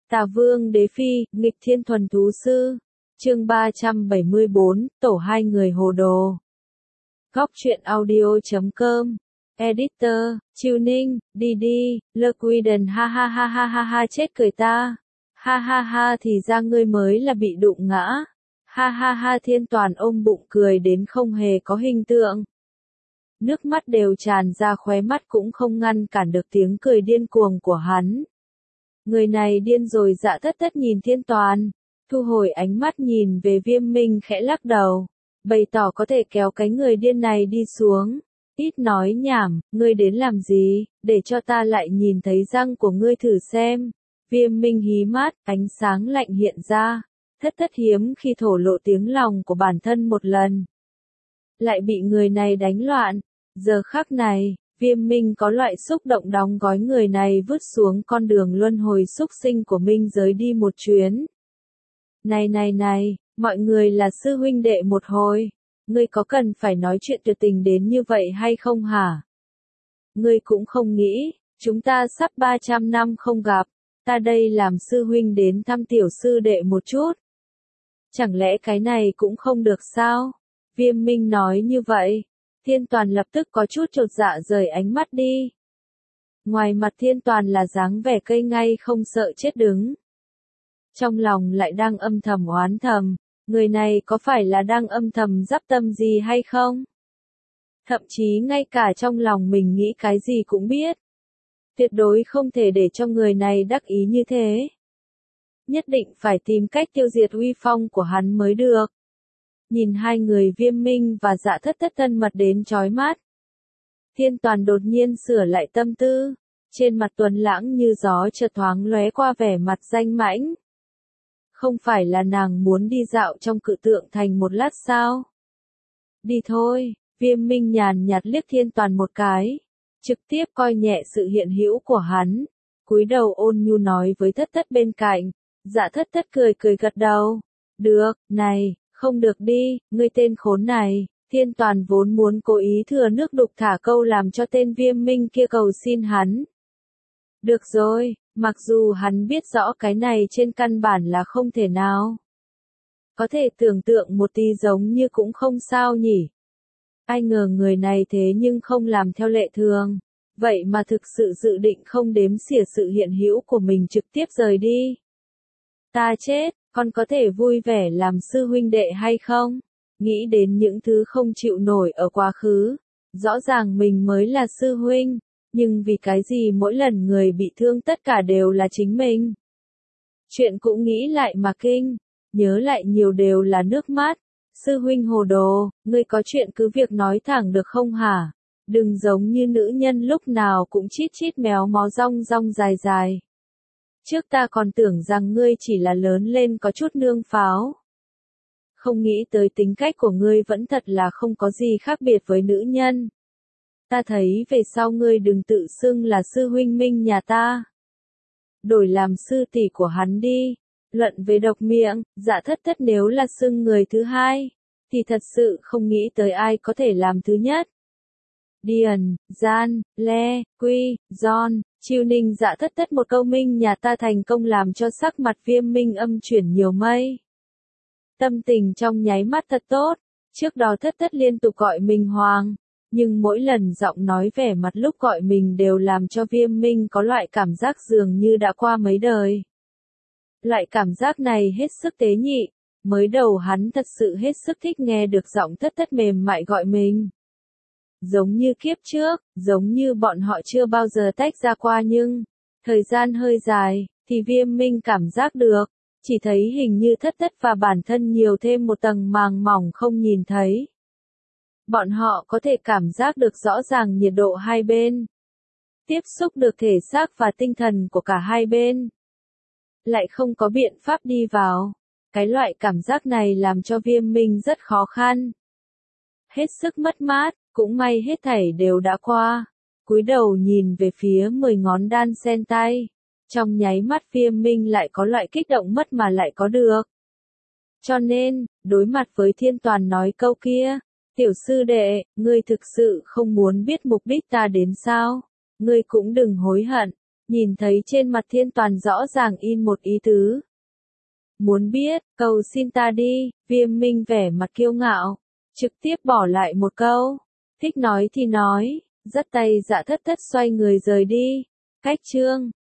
Tà Vương Đế Phi, nghịch thiên thuần thú sư. Chương 374, tổ hai người hồ đồ. Góc truyện audio.com. Editor, Chiêu Ninh, Didi, Lequiden ha ha ha ha ha ha chết cười ta. Ha ha ha thì ra ngươi mới là bị đụng ngã. Ha ha ha Thiên Toàn ôm bụng cười đến không hề có hình tượng. Nước mắt đều tràn ra khóe mắt cũng không ngăn cản được tiếng cười điên cuồng của hắn. Người này điên rồi. Dạ Thất Thất nhìn Thiên Toàn, thu hồi ánh mắt nhìn về Viêm Minh khẽ lắc đầu, bày tỏ có thể kéo cái người điên này đi xuống. Ít nói nhảm, ngươi đến làm gì, để cho ta lại nhìn thấy răng của ngươi thử xem. Viêm Minh hí mắt, ánh sáng lạnh hiện ra. Thất Thất hiếm khi thổ lộ tiếng lòng của bản thân một lần, lại bị người này đánh loạn. Giờ khắc này, Viêm Minh có loại xúc động đóng gói người này vứt xuống con đường luân hồi súc sinh của minh giới đi một chuyến. Này, mọi người là sư huynh đệ một hồi, ngươi có cần phải nói chuyện tuyệt tình đến như vậy hay không hả? Ngươi cũng không nghĩ, chúng ta sắp 300 năm không gặp, ta đây làm sư huynh đến thăm tiểu sư đệ một chút. Chẳng lẽ cái này cũng không được sao? Viêm Minh nói như vậy, Thiên Toàn lập tức có chút chột dạ rời ánh mắt đi. Ngoài mặt Thiên Toàn là dáng vẻ cây ngay không sợ chết đứng. Trong lòng lại đang âm thầm oán thầm, người này có phải là đang âm thầm giáp tâm gì hay không? Thậm chí ngay cả trong lòng mình nghĩ cái gì cũng biết. Tuyệt đối không thể để cho người này đắc ý như thế. Nhất định phải tìm cách tiêu diệt uy phong của hắn mới được. Nhìn hai người Viêm Minh và Dạ Thất Thất thân mật đến chói mắt. Thiên Toàn đột nhiên sửa lại tâm tư, trên mặt tuấn lãng như gió chợt thoáng lóe qua vẻ mặt danh mãnh. Không phải là nàng muốn đi dạo trong cự tượng thành một lát sao? Đi thôi, Viêm Minh nhàn nhạt liếc Thiên Toàn một cái, trực tiếp coi nhẹ sự hiện hữu của hắn, cúi đầu ôn nhu nói với Thất Thất bên cạnh. Dạ Thất Thất cười gật đầu. Được, này, không được đi, ngươi tên khốn này. Thiên Toàn vốn muốn cố ý thừa nước đục thả câu làm cho tên Viêm Minh kia cầu xin hắn. Được rồi, mặc dù hắn biết rõ cái này trên căn bản là không thể nào. Có thể tưởng tượng một tí giống như cũng không sao nhỉ. Ai ngờ người này thế nhưng không làm theo lệ thường. Vậy mà thực sự dự định không đếm xỉa sự hiện hữu của mình trực tiếp rời đi. Ta chết, con có thể vui vẻ làm sư huynh đệ hay không? Nghĩ đến những thứ không chịu nổi ở quá khứ. Rõ ràng mình mới là sư huynh, nhưng vì cái gì mỗi lần người bị thương tất cả đều là chính mình? Chuyện cũng nghĩ lại mà kinh, nhớ lại nhiều đều là nước mắt. Sư huynh hồ đồ, ngươi có chuyện cứ việc nói thẳng được không hả? Đừng giống như nữ nhân lúc nào cũng chít chít méo mó rong rong dài dài. Trước ta còn tưởng rằng ngươi chỉ là lớn lên có chút nương pháo. Không nghĩ tới tính cách của ngươi vẫn thật là không có gì khác biệt với nữ nhân. Ta thấy về sau ngươi đừng tự xưng là sư huynh Minh nhà ta. Đổi làm sư tỷ của hắn đi. Luận về độc miệng, Dạ Thất Thất nếu là xưng người thứ hai, thì thật sự không nghĩ tới ai có thể làm thứ nhất. Điền, Gian, Le, Quy, John, Chiêu Ninh Dạ Thất Thất một câu Minh nhà ta thành công làm cho sắc mặt Viêm Minh âm chuyển nhiều mây. Tâm tình trong nháy mắt thật tốt, trước đó Thất Thất liên tục gọi mình Hoàng, nhưng mỗi lần giọng nói vẻ mặt lúc gọi mình đều làm cho Viêm Minh có loại cảm giác dường như đã qua mấy đời. Loại cảm giác này hết sức tế nhị, mới đầu hắn thật sự hết sức thích nghe được giọng Thất Thất mềm mại gọi mình. Giống như kiếp trước, giống như bọn họ chưa bao giờ tách ra qua nhưng, thời gian hơi dài, thì Viêm Minh cảm giác được, chỉ thấy hình như Thất Thất và bản thân nhiều thêm một tầng màng mỏng không nhìn thấy. Bọn họ có thể cảm giác được rõ ràng nhiệt độ hai bên, tiếp xúc được thể xác và tinh thần của cả hai bên. Lại không có biện pháp đi vào, cái loại cảm giác này làm cho Viêm Minh rất khó khăn. Hết sức mất mát. Cũng may hết thảy đều đã qua. Cúi đầu nhìn về phía 10 ngón đan sen tay. Trong nháy mắt Viêm Minh lại có loại kích động mất mà lại có được. Cho nên, đối mặt với Thiên Toàn nói câu kia. Tiểu sư đệ, ngươi thực sự không muốn biết mục đích ta đến sao? Ngươi cũng đừng hối hận. Nhìn thấy trên mặt Thiên Toàn rõ ràng in một ý tứ. Muốn biết, cầu xin ta đi, Viêm Minh vẻ mặt kiêu ngạo. Trực tiếp bỏ lại một câu. Thích nói thì nói, dắt tay Dạ Thất Thất xoay người rời đi. Cách chương